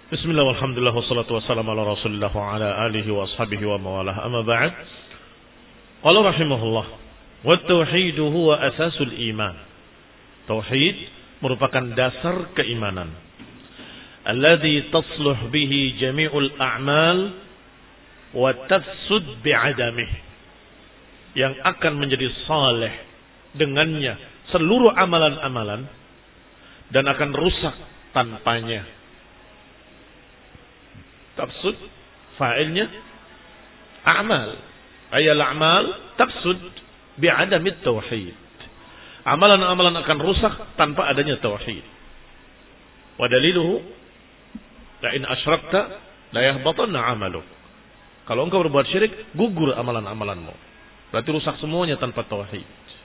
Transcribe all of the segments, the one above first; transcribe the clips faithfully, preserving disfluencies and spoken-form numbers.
Bismillah walhamdulillah wassalatu wassalamu ala rasulillah wa ala alihi wa ashabihi wa mawalah amma ba'd. Qala rahimahullah wa tauhidu huwa asasul iman. Tauhid merupakan dasar keimanan. Alladhi tasluh bihi jami'ul a'mal wa tafsud bi'adamih. Yang akan menjadi saleh dengannya seluruh amalan-amalan dan akan rusak tanpanya. Tafsud fa'ilnya a'mal. Ayal a'mal tafsud bi'adamit tauhid. Amalan-amalan akan rusak tanpa adanya tauhid. Wa daliluhu la in asyrakta la yahbatanna 'amaluk. Kalau engkau berbuat syirik, gugur amalan-amalanmu. Berarti rusak semuanya tanpa tauhid.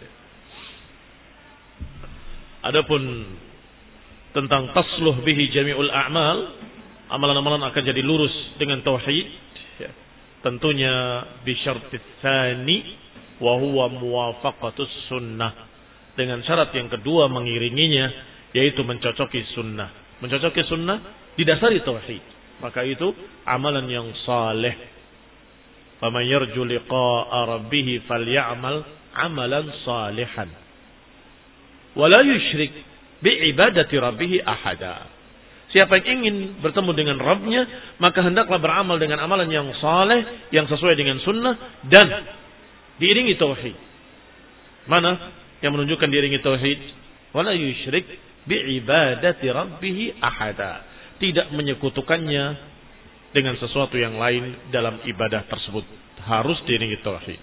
Adapun tentang tasluh bihi jami'ul a'mal, amalan-amalan akan jadi lurus dengan tauhid, ya. Tentunya bisyartis tsani wa huwa muwafaqatus sunnah, dengan syarat yang kedua mengiringinya, yaitu mencocoki sunnah. Mencocoki sunnah didasari tauhid, maka itu amalan yang saleh. Faman yarju liqa'a rabbih falyamal amalan salihan wa la yusyrik bi'ibadati rabbih ahada. Siapa yang ingin bertemu dengan Rabbnya, maka hendaklah beramal dengan amalan yang saleh, yang sesuai dengan sunnah, dan diiringi tauhid. Mana yang menunjukkan diiringi tauhid? Wala yusyrik bi'ibadati rabbih ahada. Tidak menyekutukannya dengan sesuatu yang lain dalam ibadah tersebut. Harus diiringi tauhid.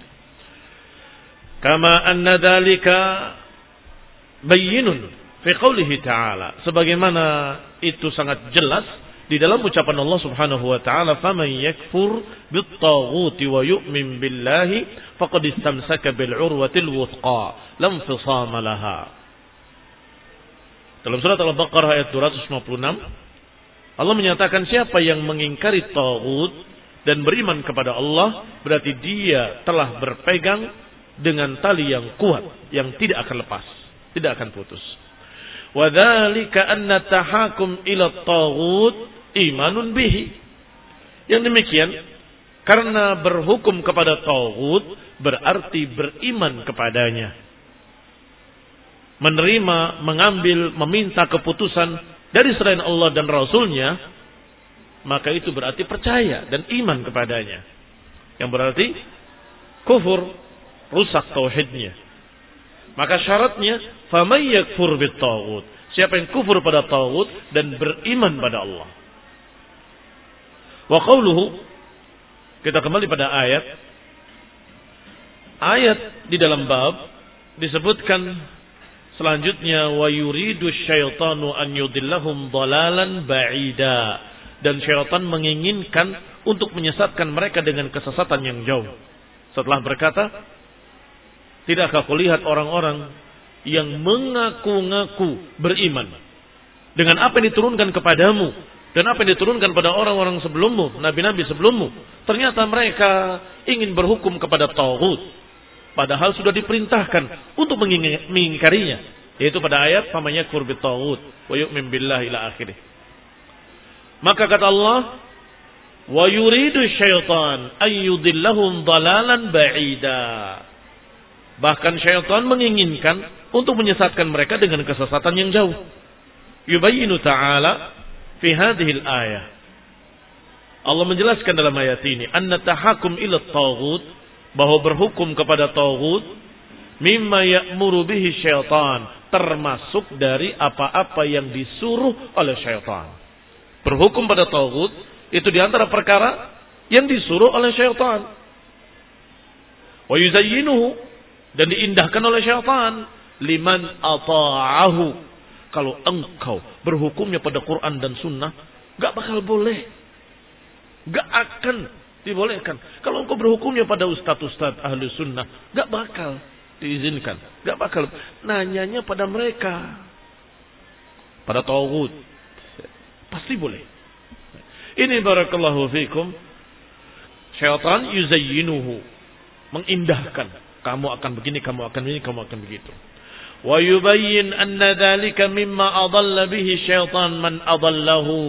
Kama anna dzalika bayyinun fi qoulihi ta'ala, sebagaimana itu sangat jelas di dalam ucapan Allah Subhanahu wa taala, faman yakfur bit-taghuti wa yu'min billahi faqad istamsaka bil urwatil wuthqa lam fisama laha. Dalam surat Al-Baqarah ayat dua ratus lima puluh enam, Allah menyatakan siapa yang mengingkari taghut dan beriman kepada Allah, berarti dia telah berpegang dengan tali yang kuat yang tidak akan lepas, tidak akan putus. Wadzalika anna tahakum ila taghut imanun bihi. Yang demikian karena berhukum kepada taghut berarti beriman kepadanya. Menerima, mengambil, meminta keputusan dari selain Allah dan Rasulnya, maka itu berarti percaya dan iman kepadanya. Yang berarti kufur, rusak tauhidnya. Maka syaratnya faman yakfur bit-taghut, siapa yang kufur pada taghut dan beriman pada Allah. Wa qauluhu, kita kembali pada ayat. Ayat di dalam bab disebutkan selanjutnya, wa yuridu syaitanu an yudillahum dhalalan ba'ida, dan syaitan menginginkan untuk menyesatkan mereka dengan kesesatan yang jauh. Setelah berkata, tidakkah kau lihat orang-orang yang mengaku-ngaku beriman dengan apa yang diturunkan kepadamu dan apa yang diturunkan pada orang-orang sebelummu, nabi-nabi sebelummu, ternyata mereka ingin berhukum kepada taghut, padahal sudah diperintahkan untuk mengingkarinya, yaitu pada ayat faman yakfur bit-taghut wa yu'min billahi ila akhirih. Maka kata Allah, wa yuridu syaitan ayyudillahum dhalalan ba'ida. Bahkan syaitan menginginkan untuk menyesatkan mereka dengan kesesatan yang jauh. Yubayyinu ta'ala fi hadhil ayah. Allah menjelaskan dalam ayat ini, anna tahakum ila taghut, bahwa berhukum kepada taghut, mimma ya'muru bihi syaitan, termasuk dari apa-apa yang disuruh oleh syaitan. Berhukum pada taghut itu diantara perkara yang disuruh oleh syaitan. Wa yuzayyinuhu, dan diindahkan oleh syaitan, liman ata'ahu. Kalau engkau berhukumnya pada Quran dan Sunnah, gak bakal boleh, gak akan dibolehkan. Kalau engkau berhukumnya pada ustadz-ustadz ahli sunnah, gak bakal diizinkan, gak bakal. Nanyanya pada mereka, pada taghut, pasti boleh. Ini barakallahu fikum, syaitan yuzayyinuhu, mengindahkan. Kamu akan begini, kamu akan begini, kamu akan begitu. Wa yubayyin anna dzalika mimma adalla bihi syaitan man adallahu,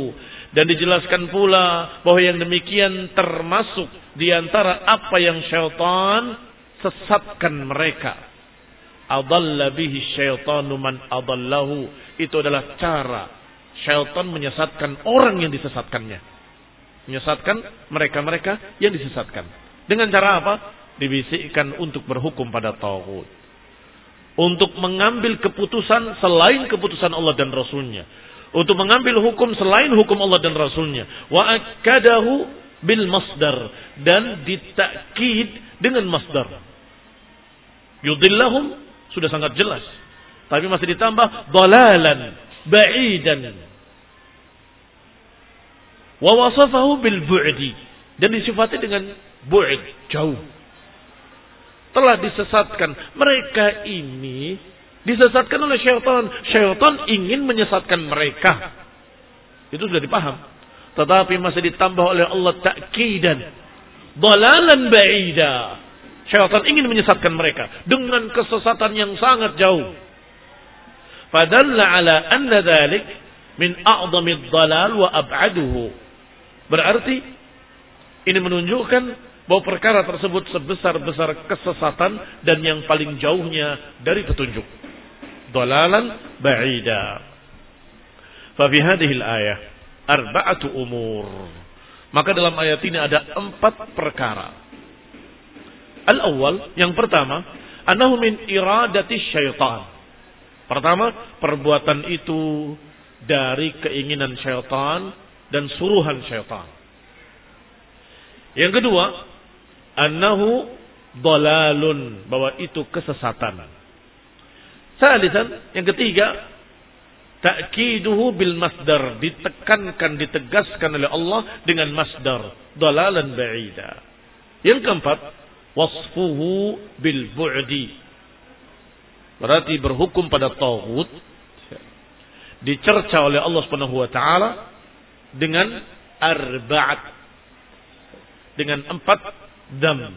Dan dijelaskan pula bahwa yang demikian termasuk di antara apa yang syaitan sesatkan mereka. Adalla bihi syaitanu man adallahu. Itu adalah cara syaitan menyesatkan orang yang disesatkannya. Menyesatkan mereka-mereka yang disesatkan. Dengan cara apa? Dibisikkan untuk berhukum pada taghut. Untuk mengambil keputusan selain keputusan Allah dan Rasulnya. Untuk mengambil hukum selain hukum Allah dan Rasulnya. Wa akadahu bil masdar. Dan ditakkid dengan masdar. Yudillahum sudah sangat jelas. Tapi masih ditambah dalalan ba'idan. Wa wasafahu bil bu'di. Dan disifati dengan bu'd, jauh. Telah disesatkan. Mereka ini disesatkan oleh syaitan. Syaitan ingin menyesatkan mereka. Itu sudah dipaham. Tetapi masih ditambah oleh Allah ta'kidan. Dalalan ba'ida. Syaitan ingin menyesatkan mereka. Dengan kesesatan yang sangat jauh. Fadalla ala anna dhalik min a'zamid dalal wa ab'aduhu. Berarti ini menunjukkan bahwa perkara tersebut sebesar-besar kesesatan dan yang paling jauhnya dari petunjuk. Dalalan ba'ida. Fa fi hadhihi al-ayah arba'atu umur. Maka dalam ayat ini ada empat perkara. Al-awwal, yang pertama, annahu min iradati syaitan. Pertama, perbuatan itu dari keinginan syaitan dan suruhan syaitan. Yang kedua, annahu dalalun, bahwa itu kesesatan. Salisan, yang ketiga, ta'kiduhu bil masdar, ditekankan, ditegaskan oleh Allah dengan masdar, dalalan ba'ida. Yang keempat, wasfuhu bil bu'di, berarti berhukum pada taghut dicerca oleh Allah Subhanahu wa taala dengan arba'at, dengan empat dam.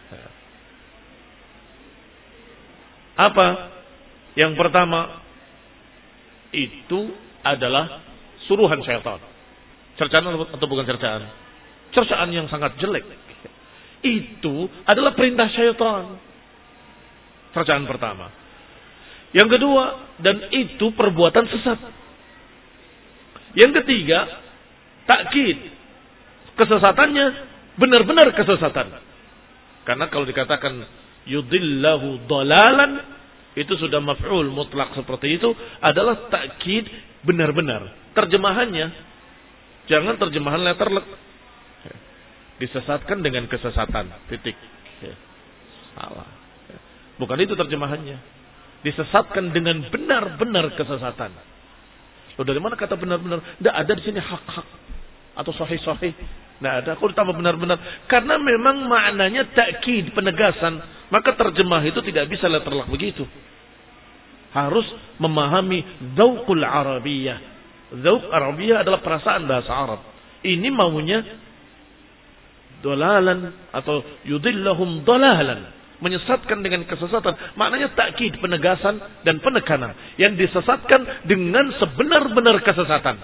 Apa? Yang pertama itu adalah suruhan syaitan. Cercaan atau bukan cercaan? Cercaan yang sangat jelek. Itu adalah perintah syaitan. Cercaan pertama. Yang kedua, dan itu perbuatan sesat. Yang ketiga, takkid. Kesesatannya benar-benar kesesatan. Karena kalau dikatakan yudillahu dalalan, itu sudah maf'ul mutlak seperti itu, adalah takkid benar-benar. Terjemahannya jangan terjemahan letterlek. Disesatkan dengan kesesatan, titik. Salah. Bukan itu terjemahannya. Disesatkan dengan benar-benar kesesatan. Loh, dari mana kata benar-benar? Tidak ada di sini hak-hak atau sahih-sahih. Tidak ada. Kok ditambah benar-benar? Karena memang maknanya takkid, penegasan. Maka terjemah itu tidak bisa letterlek begitu. Harus memahami dzauqul Arabiyah. Dzauq Arabiyah adalah perasaan bahasa Arab. Ini maunya dolalan atau yudillahum dolalan, menyesatkan dengan kesesatan. Maknanya takkid, penegasan dan penekanan. Yang disesatkan dengan sebenar-benar kesesatan.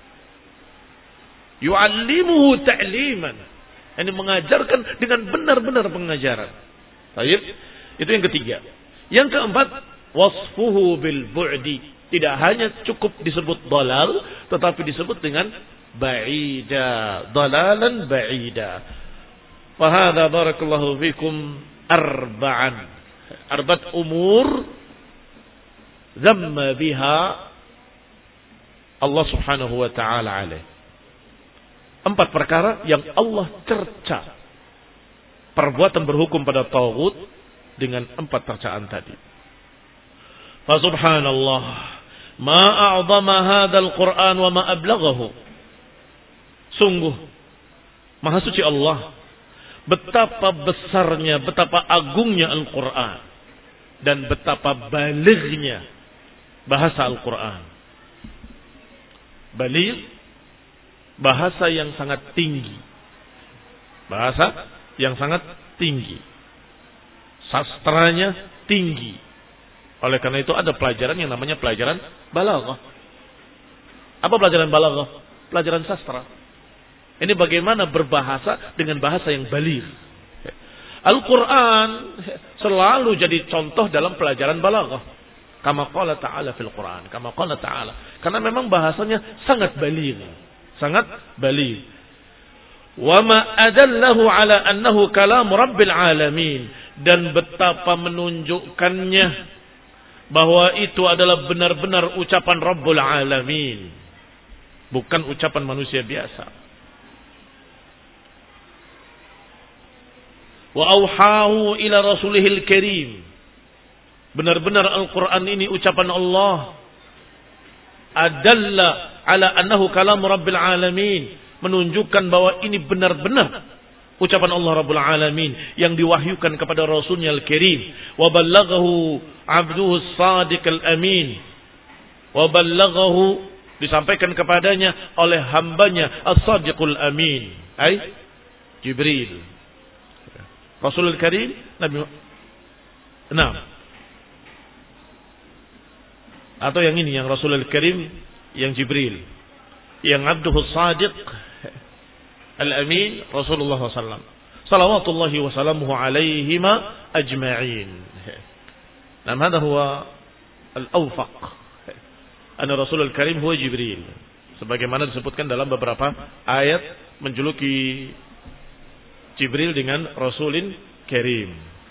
Yu'allimuhu ta'liman. Ini mengajarkan dengan benar-benar pengajaran. Baik, itu yang ketiga. Yang keempat, wasfuhu bil bu'di. Tidak hanya cukup disebut dalal, tetapi disebut dengan ba'ida, dalalan ba'ida. Fahadha barakallahu fikum arba'an. Arbat umur zamma biha Allah subhanahu wa ta'ala alaih. Empat perkara yang Allah cerca perbuatan berhukum pada taghut dengan empat cercaan tadi. Fa subhanallah ma a'zama hadzal Qur'an wa ma ablaghahu. Sungguh maha suci Allah, betapa besarnya, betapa agungnya Al-Qur'an dan betapa balighnya bahasa Al-Qur'an. Baligh, bahasa yang sangat tinggi. Bahasa yang sangat tinggi. Sastranya tinggi. Oleh karena itu ada pelajaran yang namanya pelajaran balaghah. Apa pelajaran balaghah? pelajaran sastra. Ini bagaimana berbahasa dengan bahasa yang baligh. Al-Quran selalu jadi contoh dalam pelajaran balaghah. Kama qala ta'ala fil Quran. Kama qala ta'ala. Karena memang bahasanya sangat baligh. Sangat baligh. Wa ma adallahu ala annahu kalam rabbil alamin. Dan betapa menunjukkannya bahwa itu adalah benar-benar ucapan Rabbul Alamin. Bukan ucapan manusia biasa. Wa auhahu ila rasulihil karim. Benar-benar Al-Quran ini ucapan Allah. Adalla ala annahu kalam Rabbil Alamin. Menunjukkan bahwa ini benar-benar ucapan Allah Rabbul Alamin yang diwahyukan kepada Rasulnya Al-Karim. Wa ballaghahu abduhu as-sadiq al-amin. Wa ballaghahu, disampaikan kepadanya oleh hambanya as-sadiqul amin. Ay Jibril. Rasulul Karim Nabi. Nah. Atau yang ini, yang Rasulul Karim, yang Jibril, yang Abduhu Sadiq Al-Amin Rasulullah sallallahu alaihi wasallam. Salawatullahi wa salamuhu alaihima ajma'in. Nah, hada huwa al-awfaq. Anna Rasulul Karim huwa Jibril. Sebagaimana disebutkan dalam beberapa ayat menjuluki Jibril dengan Rasulin Karim.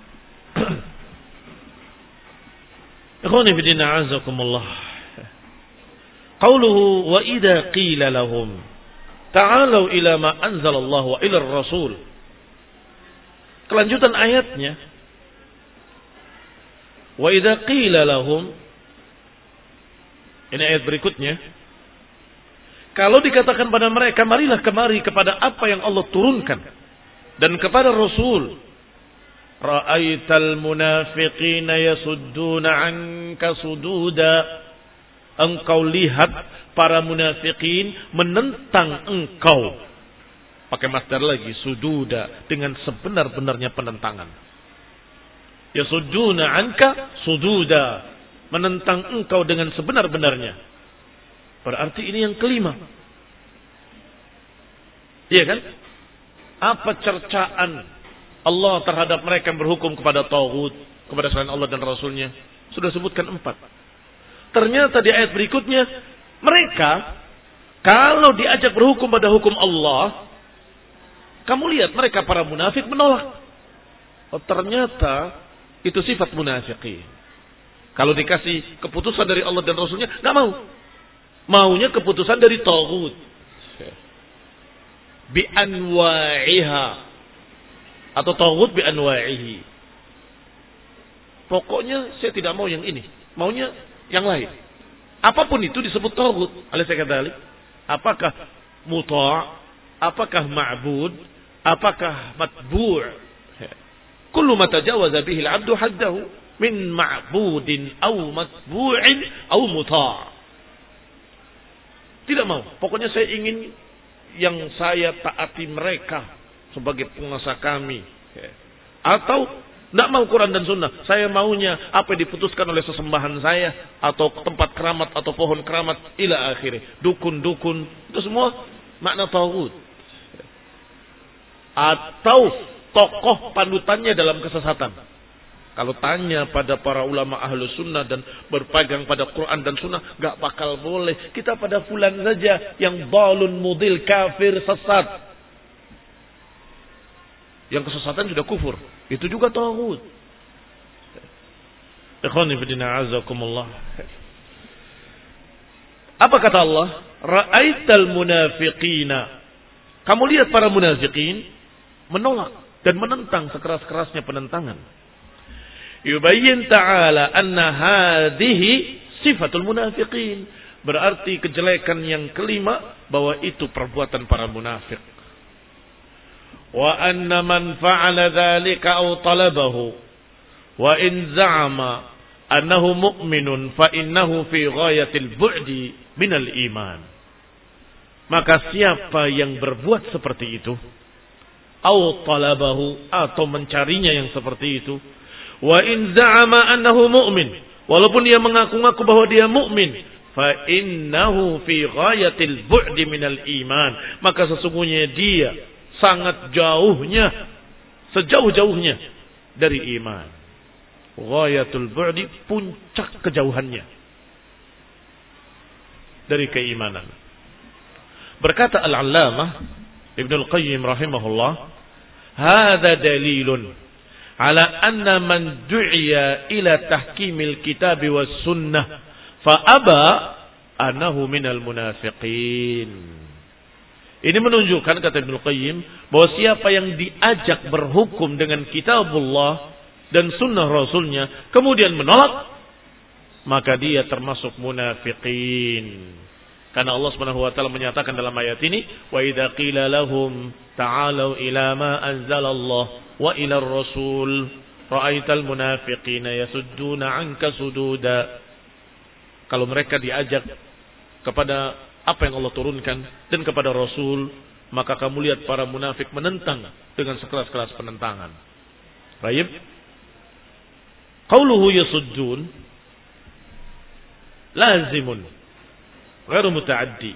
Ikhwani fi din a'azakumullah. Qauluhu wa idza qila lahum ta'alu ila ma anzalallahu wa ila ar-rasul. Kelanjutan ayatnya, wa idza qila lahum, ini ayat berikutnya, kalau dikatakan pada mereka, marilah kemari kepada apa yang Allah turunkan dan kepada Rasul, ra'aital munafiqina yasudduna 'anka sududa. Engkau lihat para munafikin menentang engkau. Pakai masdar lagi, sududa, dengan sebenar-benarnya penentangan. Yasudduna 'anka sududa, menentang engkau dengan sebenar-benarnya. Berarti ini yang kelima. Iya kan? Apa cercaan Allah terhadap mereka yang berhukum kepada taghut, kepada selain Allah dan Rasulnya? Sudah sebutkan empat. Ternyata di ayat berikutnya, mereka kalau diajak berhukum pada hukum Allah, kamu lihat mereka para munafik menolak. Oh, ternyata itu sifat munafiqin. Kalau dikasih keputusan dari Allah dan Rasulnya, nggak mau. Maunya keputusan dari taghut. Bi anwa'iha. Atau taghut bi anwa'ihi. Pokoknya saya tidak mau yang ini. Maunya yang lain. Apapun itu disebut taghut. Alaysa kadzalik? Apakah muta'? Apakah ma'bud? Apakah matbu'? Kullu ma tajawaza bihi al-'abdu haddahu min ma'budin aw matbu'in aw muta'. Tidak mau. Pokoknya saya ingin yang saya taati mereka sebagai penguasa kami. Atau tidak mau Quran dan Sunnah. Saya maunya apa yang diputuskan oleh sesembahan saya. Atau tempat keramat atau pohon keramat. Ila akhirnya. Dukun-dukun. Itu semua makna taghut. Atau tokoh panutannya dalam kesesatan. Kalau tanya pada para ulama ahlu sunnah dan berpegang pada Quran dan Sunnah. Gak bakal boleh. Kita pada fulan saja yang dhalun mudil kafir sesat. Yang kesesatan sudah kufur. Itu juga taghut. Ikhwani fillah azakumullah. Apa kata Allah? Ra'aital munafiqina. Kamu lihat para munafiqin menolak dan menentang sekeras-kerasnya penentangan. Yubayyin ta'ala anna hadhihi sifatul munafiqin. Berarti kejelekan yang kelima bahwa itu perbuatan para munafik. Wa anna man fa'ala dzalika aw talabahu wa in za'ama annahu mu'minun fa innahu fi ghayatil bu'di minal iman. Maka siapa yang berbuat seperti itu, aw talabahu, atau mencarinya yang seperti itu, wa in za'ama annahu mu'min, walaupun dia mengaku-ngaku bahwa dia mukmin, fa innahu fi ghayatil bu'di minal iman. Maka sesungguhnya dia sangat jauhnya, sejauh-jauhnya dari iman. Ghayatul bu'di, puncak kejauhannya dari keimanan. Berkata Al-Allamah Ibnul Qayyim rahimahullah, hadza dalilun ala anna man du'iya ila tahkimil kitab was sunnah fa aba annahu minal munafiqin. Ini menunjukkan, kata Ibnul Qayyim, bahwa siapa yang diajak berhukum dengan kitabullah dan sunnah rasulnya kemudian menolak, maka dia termasuk munafiqin. Karena Allah Subhanahu wa taala menyatakan dalam ayat ini, wa idza qila lahum ta'alu ila ma anzalallah wa ila ar-rasul ra'aital munafiqina yasudduna 'anka sududa. Kalau mereka diajak kepada apa yang Allah turunkan dan kepada Rasul, maka kamu lihat para munafik menentang dengan sekeras-keras penentangan. Baik. Qauluhu yasuddun lazimun ghairu muta'addi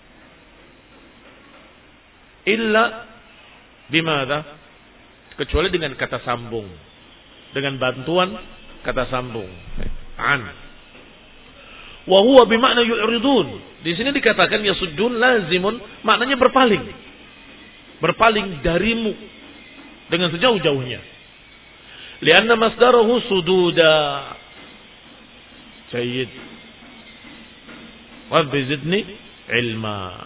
illa bimadha, kecuali dengan kata sambung, dengan bantuan kata sambung an, wa huwa bimakna yu'ridun. Di sini dikatakan yasuddun lazimun, maknanya berpaling, berpaling darimu dengan sejauh-jauhnya. Lianna masdarahu sududa. Sayyid Rabbi zidni ilma.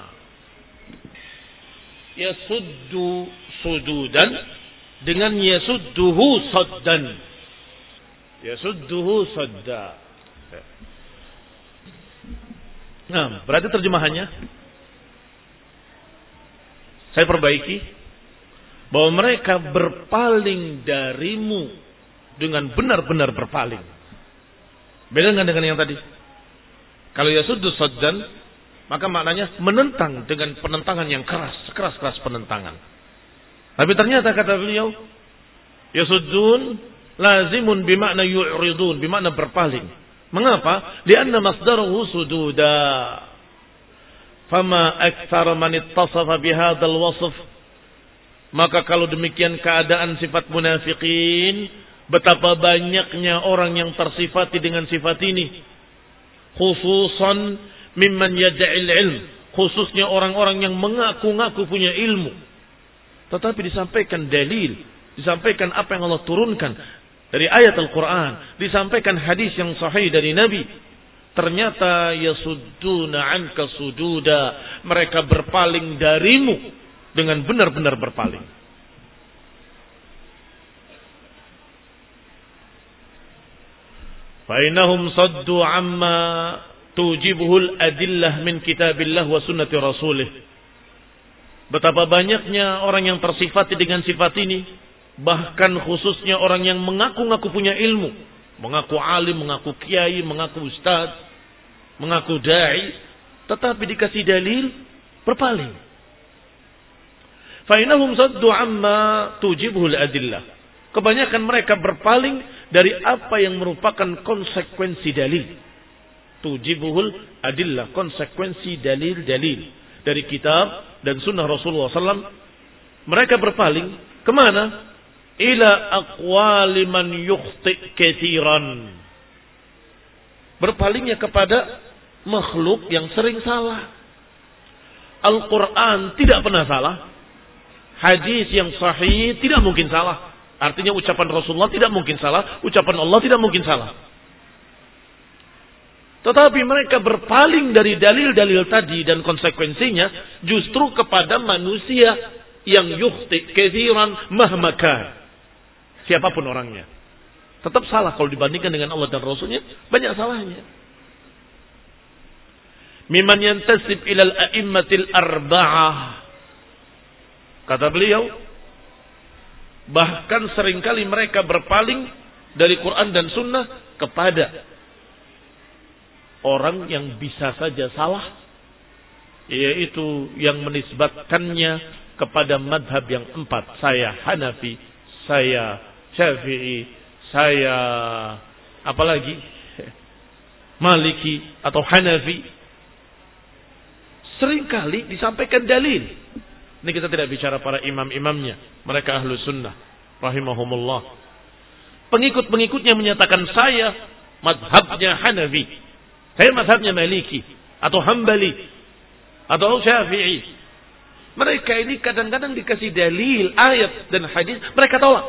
Yasuddu sududan dengan yasudduhu saddan. Yasudduhu sadda. Nah, berarti terjemahannya saya perbaiki, bahwa mereka berpaling darimu dengan benar-benar berpaling. Beda dengan yang tadi. Kalau yasuddu saddan, maka maknanya menentang dengan penentangan yang keras, keras-keras penentangan. Tapi ternyata kata beliau, yasuddun lazimun bimakna yu'ridun, bimakna berpaling. Mengapa? Lianna masdaruhu sududa. Fama aktsara man ittasafa bihadzal wasf. Maka kalau demikian keadaan sifat munafikin, betapa banyaknya orang yang tersifati dengan sifat ini. Khususan mimman yad'il ilm, khususnya orang-orang yang mengaku-ngaku punya ilmu. Tetapi disampaikan dalil, disampaikan apa yang Allah turunkan dari ayat Al-Quran, disampaikan hadis yang sahih dari Nabi. Ternyata yasudduna anka sududa, mereka berpaling darimu dengan benar-benar berpaling. Fainahum saddu amma tujibuhul adillah min kitabillah wa sunnati rasulih. Betapa banyaknya orang yang tersifati dengan sifat ini, bahkan khususnya orang yang mengaku-ngaku punya ilmu, mengaku alim, mengaku kiai, mengaku ustaz, mengaku dai, tetapi dikasih dalil berpaling. Fainahum saddu amma tujibuhul adillah. Kebanyakan mereka berpaling dari apa yang merupakan konsekuensi dalil. Tujibuhul adillah, konsekuensi dalil-dalil dari kitab dan sunnah Rasulullah sallallahu alaihi wasallam. Mereka berpaling kemana? Ila aqwali man yukhti katsiran. Berpalingnya kepada makhluk yang sering salah. Al-Quran tidak pernah salah. Hadis yang sahih tidak mungkin salah. Artinya ucapan Rasulullah tidak mungkin salah, ucapan Allah tidak mungkin salah. Tetapi mereka berpaling dari dalil-dalil tadi dan konsekuensinya justru kepada manusia yang yukhti katsiran mahmaka. Siapapun orangnya, tetap salah kalau dibandingkan dengan Allah dan Rasulnya, banyak salahnya. Mimman yantasib ilal a'immatil arba'ah. Kata beliau, bahkan seringkali mereka berpaling dari Quran dan Sunnah kepada orang yang bisa saja salah, yaitu yang menisbatkannya kepada madhab yang empat. Saya Hanafi, saya Syafi'i, saya apalagi Maliki atau Hanafi, seringkali disampaikan dalil. Ini kita tidak bicara para imam-imamnya, mereka ahlu sunnah rahimahumullah. Pengikut-pengikutnya menyatakan saya madhabnya Hanafi, saya madhabnya Maliki atau Hambali atau Syafi'i. Mereka ini kadang-kadang dikasih dalil ayat dan hadis, mereka tolak.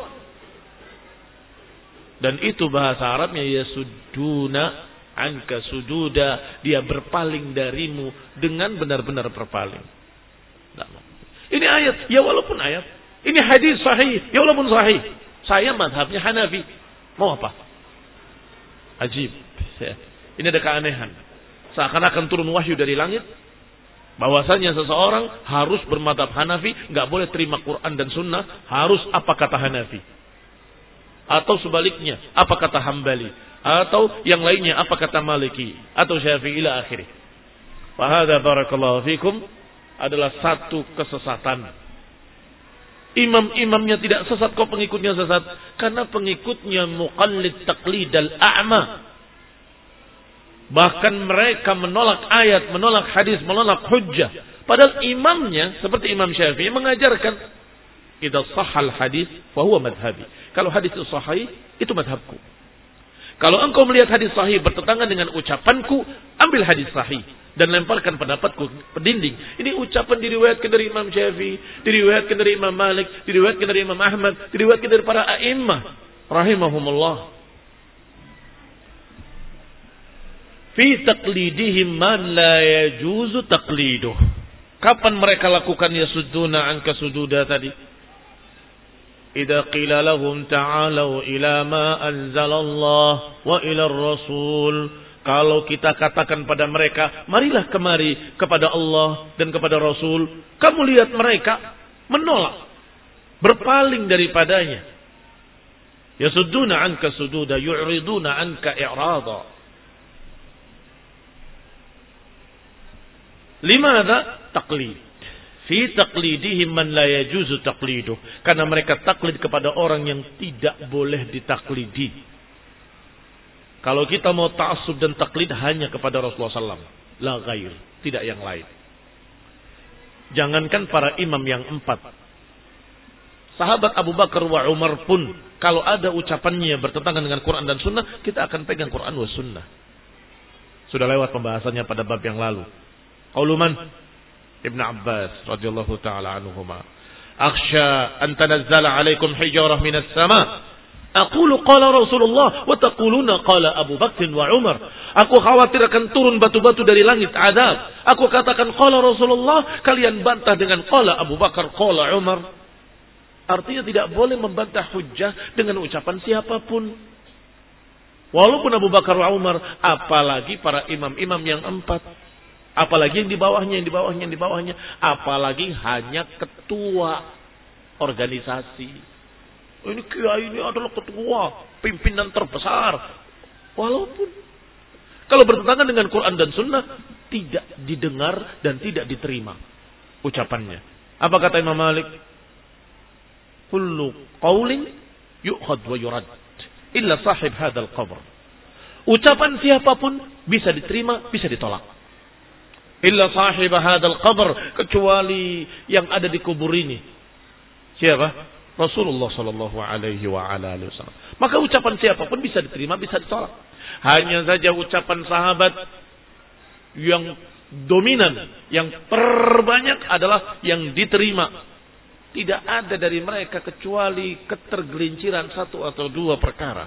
Dan itu bahasa Arabnya yasudduna anka sududa, dia berpaling darimu dengan benar-benar berpaling. Ini ayat, ya walaupun ayat. Ini hadis sahih, ya walaupun sahih. Saya madhabnya Hanafi. Mau apa? Ajib. Ini ada keanehan. Seakan-akan turun wahyu dari langit, bahwasanya seseorang harus bermadhab Hanafi, nggak boleh terima Quran dan Sunnah, harus apa kata Hanafi. Atau sebaliknya, apa kata Hambali. Atau yang lainnya, apa kata Maliki. Atau Syafi'i ila akhirih. Fahadha barakallahu fikum adalah satu kesesatan. Imam-imamnya tidak sesat, kok pengikutnya sesat? Karena pengikutnya muqallid taqlid al-a'ma. Bahkan mereka menolak ayat, menolak hadis, menolak hujjah. Padahal imamnya, seperti Imam Syafi'i, mengajarkan, idza sahhal hadis fa huwa madhhabi. Kalau hadis itu sahih, itu madhabku. Kalau engkau melihat hadis sahih bertentangan dengan ucapanku, ambil hadis sahih dan lemparkan pendapatku ke dinding. Ini ucapan diriwayatkan dari Imam Syafi'i, diriwayatkan dari Imam Malik, diriwayatkan dari Imam Ahmad, diriwayatkan dari para a'immah rahimahumullah. Fi taqlidihim man la yajuzu taqliduh. Kapan mereka lakukan yasudduna anka sududa tadi? Idza qila lahum ta'alu ila ma anzalallah wa ila ar-rasul. Kalau kita katakan pada mereka, marilah kemari kepada Allah dan kepada Rasul, kamu lihat mereka menolak, berpaling daripadanya. Yasudduna anka sududa, yu'riduna anka i'rada. Limadha? Taqlid. Fi taqlidihim man la yajuzu taqliduh. Karena mereka taklid kepada orang yang tidak boleh ditaklidi. Kalau kita mau ta'assub dan taklid hanya kepada Rasulullah sallallahu alaihi wasallam, la ghair, tidak yang lain. Jangankan para imam yang empat, sahabat Abu Bakar wa Umar pun, kalau ada ucapannya bertentangan dengan Quran dan Sunnah, kita akan pegang Quran wa Sunnah. Sudah lewat pembahasannya pada bab yang lalu. Qauluman Ibn Abbas radhiyallahu taala anhuma, akhsha an tanazzala alaikum hijarah minas sama. Aqulu qala Rasulullah wa taquluna qala Abu Bakr wa Umar. Aku khawatir akan turun batu-batu dari langit azab. Aku katakan qala Rasulullah, kalian bantah dengan qala Abu Bakar, qala Umar. Artinya tidak boleh membantah hujjah dengan ucapan siapapun. Walaupun Abu Bakar wa Umar, apalagi para imam-imam yang empat. Apalagi yang di bawahnya, yang di bawahnya, yang di bawahnya. Apalagi hanya ketua organisasi. Ini kiai ini adalah ketua, pimpinan terbesar. Walaupun kalau bertentangan dengan Quran dan Sunnah, tidak didengar dan tidak diterima ucapannya. Apa kata Imam Malik? Kullu qawlin yu'khad wa yurad illa sahib hadzal qabr. Ucapan siapapun bisa diterima, bisa ditolak. Illa sahib hadzal qabr, kecuali yang ada di kubur ini. Siapa? Rasulullah sallallahu alaihi wa ala alihi wasallam. Maka ucapan siapapun bisa diterima, bisa ditolak. Hanya saja ucapan sahabat yang dominan, yang terbanyak adalah yang diterima. Tidak ada dari mereka kecuali ketergelinciran satu atau dua perkara.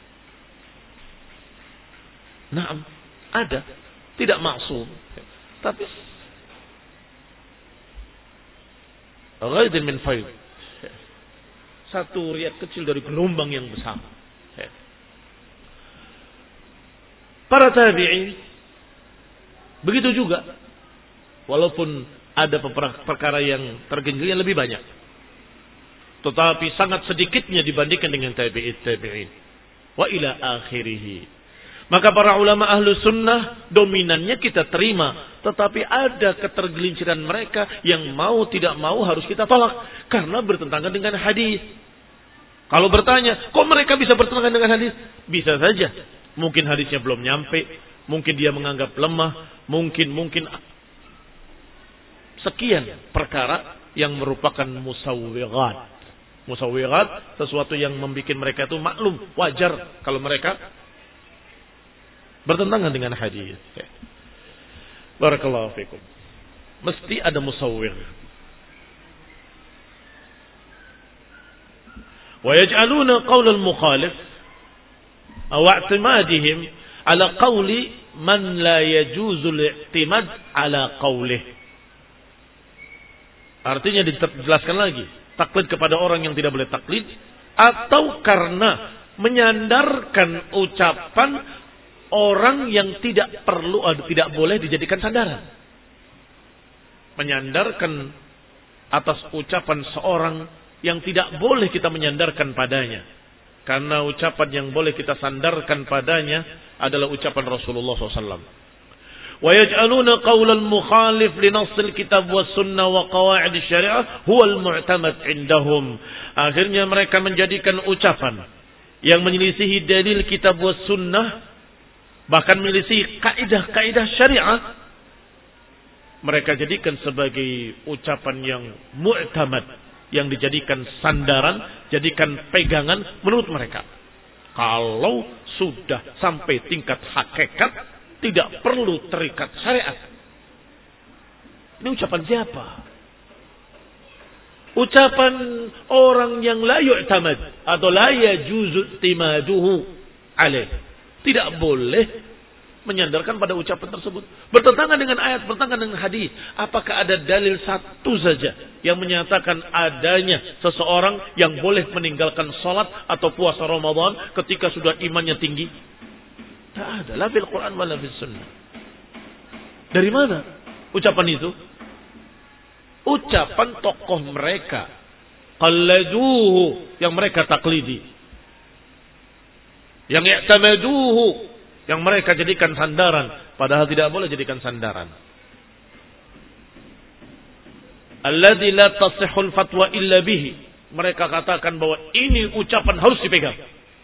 Naam, ada. Tidak maksum. Tapi ghaidin min faid. Satu riak kecil dari gelombang yang besar. Para tabi'in begitu juga. Walaupun ada perkara yang tergenggil yang lebih banyak, tetapi sangat sedikitnya dibandingkan dengan tabi'in tabi'in. Wa ila akhirih. Maka para ulama ahlu sunnah dominannya kita terima. Tetapi ada ketergelinciran mereka yang mau tidak mau harus kita tolak. Karena bertentangan dengan hadis. Kalau bertanya, kok mereka bisa bertentangan dengan hadis? Bisa saja. Mungkin hadisnya belum nyampe. mungkin dia menganggap lemah, mungkin mungkin sekian perkara yang merupakan musawwirat. Musawwirat, sesuatu yang membuat mereka itu maklum, wajar kalau mereka bertentangan dengan hadis. Barakallahu fikum. Mesti ada musawwir. Wa yaj'aluna qawl al-mukhalif aw i'timadihim ala qawli man la yajuzu al-i'timad ala qawlih. Artinya dijelaskan lagi, taklid kepada orang yang tidak boleh taklid, atau karena menyandarkan ucapan orang yang tidak perlu atau tidak boleh dijadikan sandaran. Menyandarkan atas ucapan seorang yang tidak boleh kita menyandarkan padanya. Karena ucapan yang boleh kita sandarkan padanya adalah ucapan Rasulullah shallallahu alaihi wasallam. وَيَجْعَلُونَ قَوْلَ الْمُخَالِفِ لِنَصِّ الْكِتَابِ وَالسُّنَّةِ وَقَوَاعِدِ الشَّرِيعَةِ هُوَ الْمُعْتَمَدْ عِنْدَهُمْ. Akhirnya mereka menjadikan ucapan yang menyelisihi dalil kitab wa sunnah, bahkan menyelisihi kaidah-kaidah syariah, mereka jadikan sebagai ucapan yang mu'tamad, yang dijadikan sandaran, jadikan pegangan menurut mereka. Kalau sudah sampai tingkat hakikat, tidak perlu terikat syariat. Ini ucapan siapa? Ucapan orang yang la yu'tamad atau la yajuzu timaduhu alaih. Tidak boleh menyandarkan pada ucapan tersebut. Bertentangan dengan ayat, bertentangan dengan hadis. Apakah ada dalil satu saja yang menyatakan adanya seseorang yang boleh meninggalkan salat atau puasa Ramadan ketika sudah imannya tinggi? Tak ada, la fil Quran wala fil sunnah. Dari mana ucapan itu? Ucapan tokoh mereka, qalladuhu, yang mereka taklidi, yang i'tamaduhu, yang mereka jadikan sandaran, padahal tidak boleh jadikan sandaran. Alladzi la tasihhul fatwa illa bihi, mereka katakan bahwa ini ucapan harus dipegang.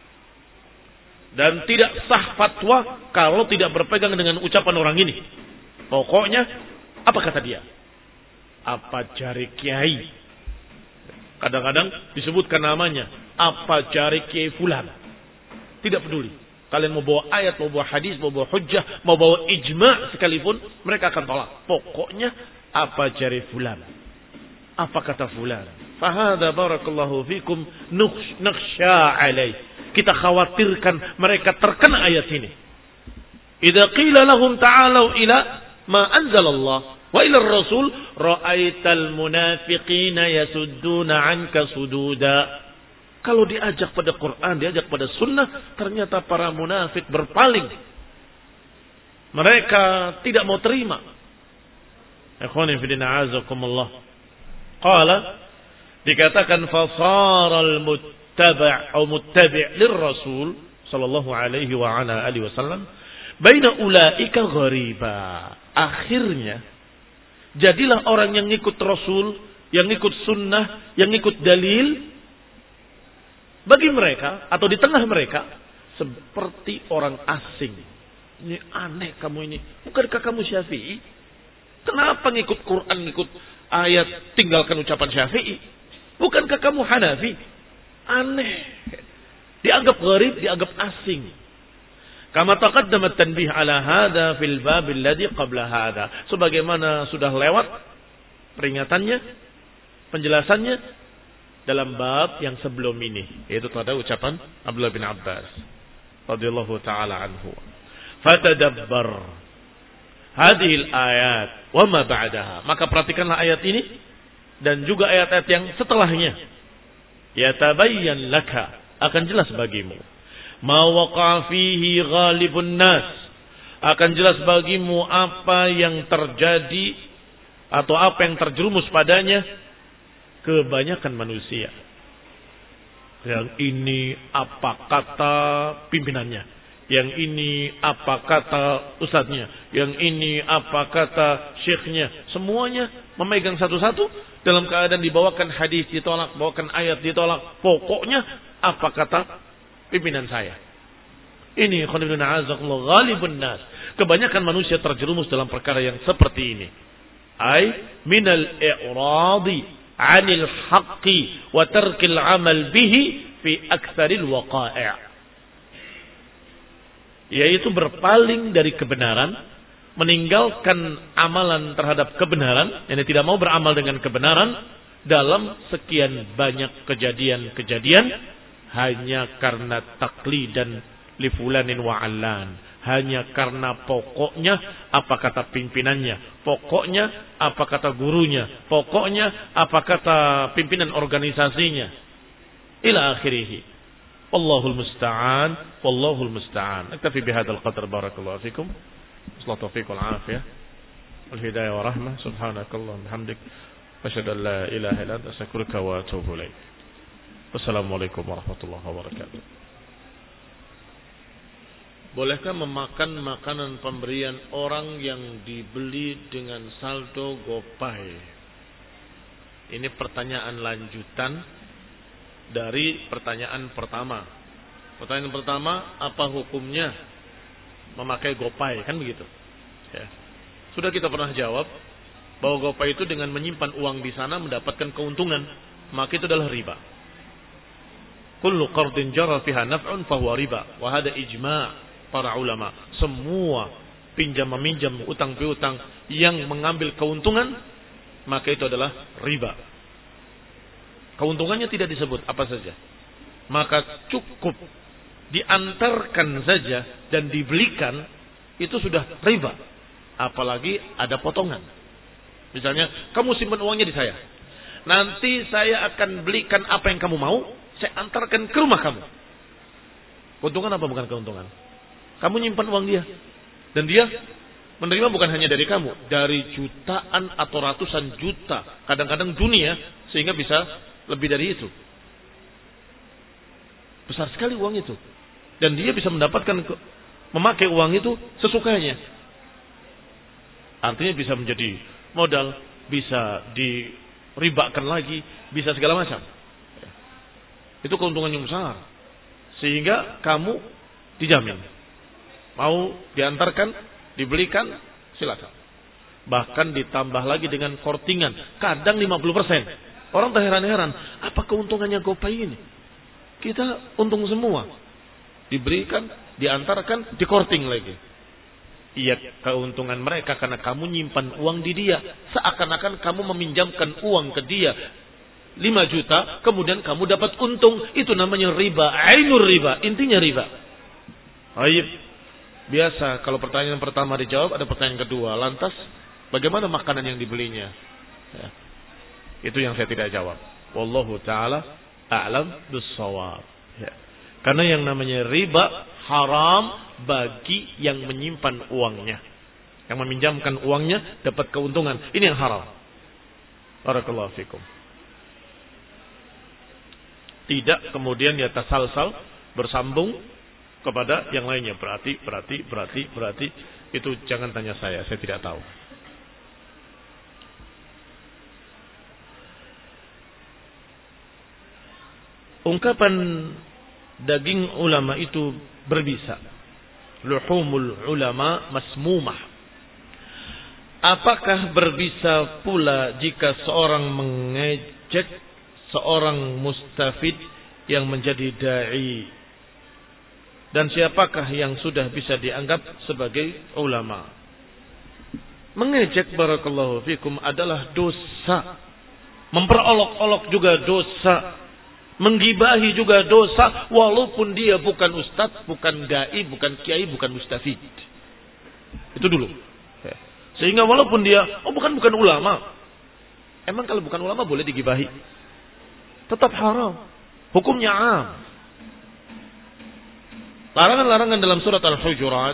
Dan tidak sah fatwa kalau tidak berpegang dengan ucapan orang ini. Pokoknya, apa kata dia? Apa jari kiai? Kadang-kadang disebutkan namanya. Apa jari kiai fulan? Tidak peduli. Kalian mau bawa ayat, mau bawa hadis, mau bawa hujjah, mau bawa ijma' sekalipun, mereka akan tolak. Pokoknya, apa jari fulan? Apa kata fulan? Fahada barakallahu fikum nakhsha alaih. Kita khawatirkan mereka terkena ayat ini. Idza qila lahum ta'alu ila ma anzalallah wa ila ar-rasul ra'aital munafiqina yasudduna 'anka sududa. Kalau diajak pada Quran, diajak pada sunnah, ternyata para munafik berpaling. Mereka tidak mau terima. Ikhwani fi din a'azakumullah. Qala, dikatakan fasaral mut tabi' atau muttabi' lirrasul sallallahu alaihi wa ala alihi wasallam baina ulaika ghariba. Akhirnya jadilah orang yang ngikut Rasul, yang ngikut sunnah, yang ngikut dalil bagi mereka atau di tengah mereka seperti orang asing. Ini aneh kamu ini. Bukankah kamu Syafi'i? Kenapa ngikut Quran, ngikut ayat, tinggalkan ucapan Syafi'i? Bukankah kamu Hanafi? Aneh. Dianggap gharib, dianggap asing. Kama taqaddama tanbih ala hadha fil bab alladhi qabla hadha. Sebagaimana sudah lewat peringatannya, penjelasannya dalam bab yang sebelum ini, yaitu pada ucapan Abdullah bin Abbas radhiyallahu taala anhu. Fatadabbar hadhihi al-ayat wa ma ba'daha. Maka perhatikanlah ayat ini dan juga ayat-ayat yang setelahnya. Yatabayyan laka, akan jelas bagimu. Ma waqa fihi ghalibun nas, akan jelas bagimu apa yang terjadi atau apa yang terjerumus padanya kebanyakan manusia. Yang ini apa kata pimpinannya, yang ini apa kata ustadznya, yang ini apa kata syekhnya. Semuanya memegang satu-satu. Dalam keadaan dibawakan hadis ditolak, bawakan ayat ditolak. Pokoknya apa kata pimpinan saya. Ini khonibun a'azakumullah ghalibun nas. Kebanyakan manusia terjerumus dalam perkara yang seperti ini. Ai minal i'radi 'anil haqqi wa tarkil 'amal bihi fi aktsaril waqa'i'. Yaitu berpaling dari kebenaran, meninggalkan amalan terhadap kebenaran, yang tidak mau beramal dengan kebenaran dalam sekian banyak kejadian-kejadian hanya karena taklidan li fulanin wa allan, hanya karena pokoknya apa kata pimpinannya, pokoknya apa kata gurunya, pokoknya apa kata pimpinan organisasinya, ila akhirih. Wallahul musta'an, wallahul musta'an. Naktafi bihadzal qadar, barakallahu fikum. Wassalatu taufiq wal afiyah wal hidayah wa rahmah. Subhanakallahumma bihamdik asyhadu an la ilaha illa anta astaghfiruka wa atubu ilaik. Wassalamualaikum warahmatullahi wabarakatuh. Bolehkah memakan makanan pemberian orang yang dibeli dengan saldo GoPay? Ini pertanyaan lanjutan dari pertanyaan pertama. Pertanyaan pertama, apa hukumnya memakai GoPay? Kan begitu. Ya. Sudah kita pernah jawab bahwa GoPay itu dengan menyimpan uang di sana mendapatkan keuntungan, maka itu adalah riba. Kullu qardin jara fiha naf'un fahuwa riba. Wa hada ijma' para ulama. Semua pinjam meminjam, utang piutang yang mengambil keuntungan, maka itu adalah riba. Keuntungannya tidak disebut apa saja, maka cukup diantarkan saja dan dibelikan, itu sudah riba. Apalagi ada potongan. Misalnya, kamu simpan uangnya di saya, nanti saya akan belikan apa yang kamu mau, saya antarkan ke rumah kamu. Keuntungan apa bukan keuntungan? Kamu nyimpan uang dia, dan dia menerima bukan hanya dari kamu, dari jutaan atau ratusan juta, kadang-kadang dunia, sehingga bisa lebih dari itu. Besar sekali uang itu, dan dia bisa mendapatkan memakai uang itu sesukanya. Artinya bisa menjadi modal, bisa diribakan lagi, bisa segala macam. Itu keuntungan yang besar, sehingga kamu dijamin. Mau diantarkan, dibelikan, silakan. Bahkan ditambah lagi dengan kortingan, kadang lima puluh persen. Orang terheran-heran, apa keuntungannya GoPay ini? Kita untung semua. Diberikan, diantarkan, dikorting lagi. Iya, keuntungan mereka karena kamu nyimpan uang di dia. Seakan-akan kamu meminjamkan uang ke dia lima juta, kemudian kamu dapat untung. Itu namanya riba, ainur riba, intinya riba. Baik. Biasa kalau pertanyaan pertama dijawab, ada pertanyaan kedua. Lantas bagaimana makanan yang dibelinya? Ya. Itu yang saya tidak jawab. Wallahu ta'ala a'lam bis-shawab. Ya. Karena yang namanya riba haram bagi yang menyimpan uangnya. Yang meminjamkan uangnya dapat keuntungan. Ini yang haram. Barakallahu fikum. Tidak kemudian ya tasalsal bersambung kepada yang lainnya. Berarti, berarti, berarti, berarti. Itu jangan tanya saya. Saya tidak tahu. Ungkapan daging ulama itu berbisa. Luhumul ulama masmumah. Apakah berbisa pula jika seorang mengejek seorang mustafid yang menjadi da'i? Dan siapakah yang sudah bisa dianggap sebagai ulama? Mengejek barakallahu fikum adalah dosa. Memperolok-olok juga dosa. Menggibahi juga dosa, walaupun dia bukan ustadz, bukan dai, bukan kiai, bukan mustafid. Itu dulu. Sehingga walaupun dia, oh bukan bukan ulama. Emang kalau bukan ulama boleh digibahi? Tetap haram. Hukumnya am. Larangan-larangan dalam surat Al-Hujurat.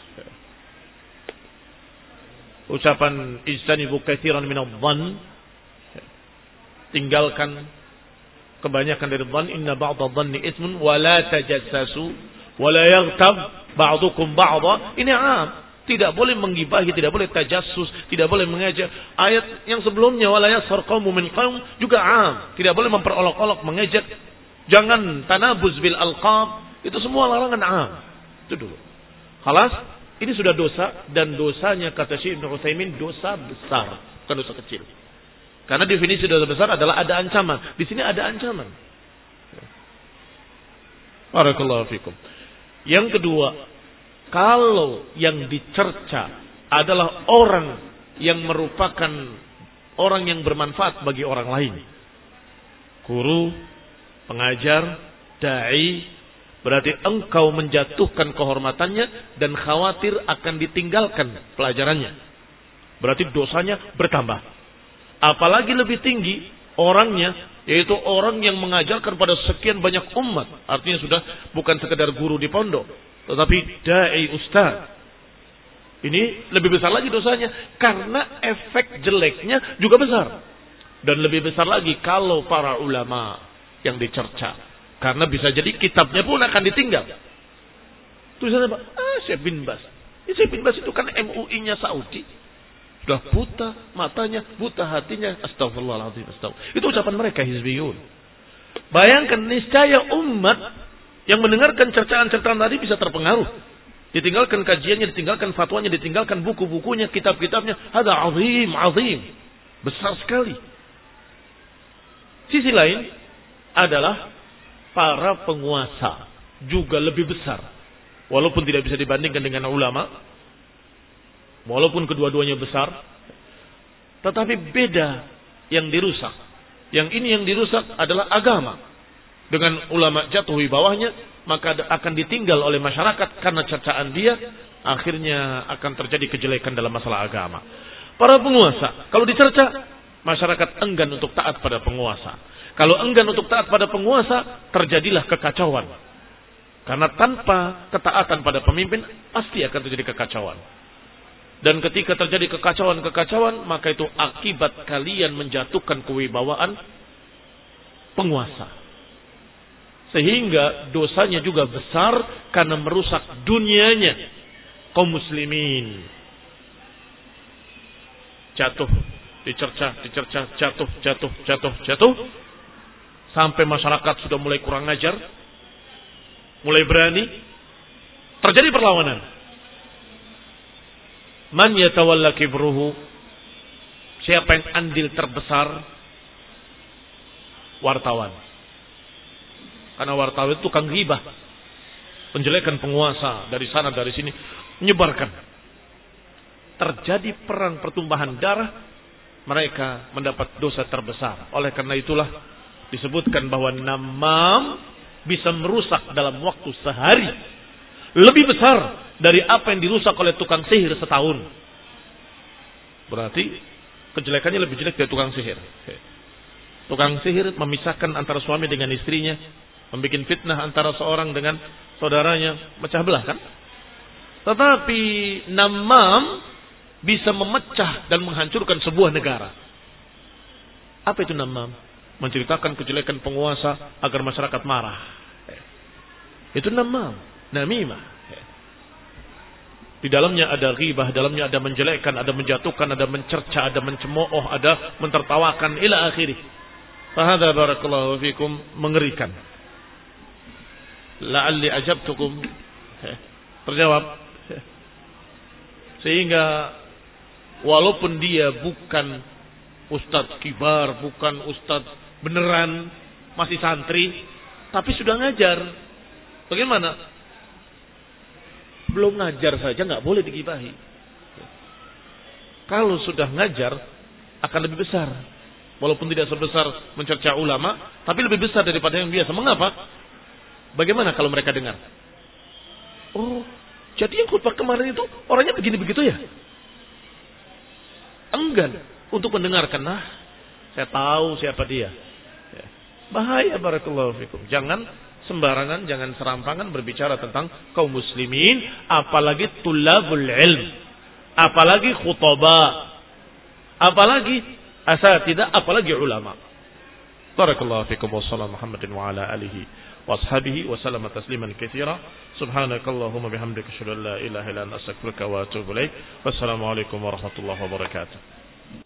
Ucapan ijtanibu katsiran minadh-dhann. Tinggalkan kebanyakan dari dhann, inna ba'dha dhanni ismun wa la tajassasu wa la yaghtab ba'dukum ba'dha. Ini am, tidak boleh menggibahi, tidak boleh tajassus, tidak boleh mengejek. Ayat yang sebelumnya wala yaskhar qaumun min qaum juga am, tidak boleh memperolok-olok, mengejek. Jangan tanabuz bil alqab, itu semua larangan am. Itu dulu. Khalas, ini sudah dosa, dan dosanya kata Syekh Ibnu Utsaimin dosa besar, bukan dosa kecil. Karena definisi dosa besar adalah ada ancaman. Di sini ada ancaman. Barakallahu fikum. Yang kedua, kalau yang dicerca adalah orang yang merupakan orang yang bermanfaat bagi orang lain, guru, pengajar, dai, berarti engkau menjatuhkan kehormatannya dan khawatir akan ditinggalkan pelajarannya. Berarti dosanya bertambah. Apalagi lebih tinggi orangnya, yaitu orang yang mengajarkan pada sekian banyak umat. Artinya sudah bukan sekedar guru di pondok, tetapi dai, ustaz. Ini lebih besar lagi dosanya, karena efek jeleknya juga besar. Dan lebih besar lagi kalau para ulama yang dicerca, karena bisa jadi kitabnya pun akan ditinggal. Tulisannya apa? Ah, Syekh bin Bas. Syekh bin Bas itu kan M U I-nya Saudi. Sudah buta matanya, buta hatinya. Astagfirullahaladzim, astagfirullah. Itu ucapan mereka, hizbiyun. Bayangkan, niscaya umat yang mendengarkan cercaan-cercaan tadi bisa terpengaruh. Ditinggalkan kajiannya, ditinggalkan fatwanya, ditinggalkan buku-bukunya, kitab-kitabnya. Ada azim, azim. Besar sekali. Sisi lain adalah para penguasa. Juga lebih besar. Walaupun tidak bisa dibandingkan dengan ulama. Walaupun kedua-duanya besar, tetapi beda yang dirusak. Yang ini yang dirusak adalah agama. Dengan ulama jatuh di bawahnya, maka akan ditinggal oleh masyarakat karena cercaan dia. Akhirnya akan terjadi kejelekan dalam masalah agama. Para penguasa, kalau dicerca, masyarakat enggan untuk taat pada penguasa. Kalau enggan untuk taat pada penguasa, terjadilah kekacauan. Karena tanpa ketaatan pada pemimpin, pasti akan terjadi kekacauan. Dan ketika terjadi kekacauan-kekacauan, maka itu akibat kalian menjatuhkan kewibawaan penguasa. Sehingga dosanya juga besar karena merusak dunianya kaum muslimin. Jatuh, dicerca, dicerca, jatuh, jatuh, jatuh, jatuh. Sampai masyarakat sudah mulai kurang ajar, mulai berani. Terjadi perlawanan. Man yatawalla kibruhu, siapa yang andil terbesar? Wartawan. Karena wartawan itu tukang ghibah, penjelekan penguasa dari sana dari sini, menyebarkan. Terjadi perang pertumpahan darah, mereka mendapat dosa terbesar. Oleh karena itulah disebutkan bahwa namam bisa merusak dalam waktu sehari lebih besar dari apa yang dirusak oleh tukang sihir setahun. Berarti kejelekannya lebih jelek dari tukang sihir. Tukang sihir memisahkan antara suami dengan istrinya, membuat fitnah antara seorang dengan saudaranya, pecah belah kan? Tetapi namam bisa memecah dan menghancurkan sebuah negara. Apa itu namam? Menceritakan kejelekan penguasa agar masyarakat marah. Itu namam, namimah. Di dalamnya ada ghibah, dalamnya ada menjelekkan, ada menjatuhkan, ada mencerca, ada mencemooh, ada mentertawakan ila akhirih. Fahadha barakallahu fikum, mengerikan. La'alli ajabtukum. Terjawab. Sehingga walaupun dia bukan ustadz kibar, bukan ustadz beneran, masih santri, tapi sudah ngajar. Bagaimana? Belum ngajar saja nggak boleh digibahi. Kalau sudah ngajar akan lebih besar. Walaupun tidak sebesar mencerca ulama, tapi lebih besar daripada yang biasa. Mengapa? Bagaimana kalau mereka dengar? Oh, jadi yang khutbah kemarin itu orangnya begini begitu ya? Enggan untuk mendengarkan. Nah, saya tahu siapa dia. Bahaya barakallahu fikum. Jangan sembarangan, jangan serampangan berbicara tentang kaum muslimin, apalagi tulabul ilm, apalagi khutbah, apalagi asatidah, apalagi ulama. Barakallahu fikum wa sallallahu Muhammadin wa ala alihi wa ashabihi wa sallama tasliman katsira. Subhanakallahumma bihamdika asyhadu an la ilaha illa anta astaghfiruka wa atubu ilaik. Wassalamu alaikum warahmatullahi wabarakatuh.